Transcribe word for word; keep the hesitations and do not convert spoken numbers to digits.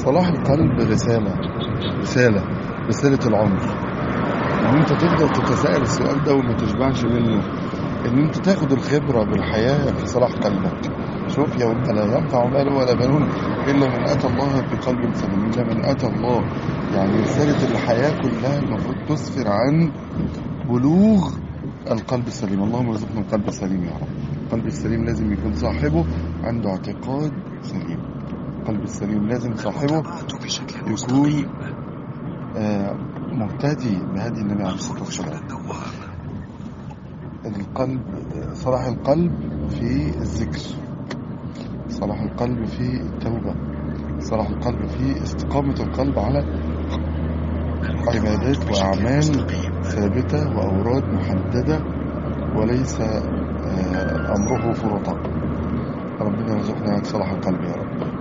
صلاح القلب رسالة رسالة رسالة العمر، ان انت تفضل تتساءل السؤال ده وما تشبعش منه، ان انت تاخد الخبرة بالحياة في صلاح قلبك. شوف يا وانت لا ينفع مال ولا بنون الا من اتى الله بقلب سليم، الا من اتى الله. يعني رسالة الحياة كلها المفروض تسفر عن بلوغ القلب السليم. اللهم ارزقنا القلب السليم يا رب. القلب السليم لازم يكون صاحبه عنده اعتقاد سليم. القلب السليم لازم صاحبه يكون آه مهتدي بهدي النبي عليه الصلاة والسلام. القلب صلاح القلب في الذكر، صلاح القلب في التوبة، صلاح القلب في استقامة القلب على عبادات وأعمال ثابتة وأوراد محددة وليس أمره فرطا. ربنا يرزقنا صلاح القلب يا رب.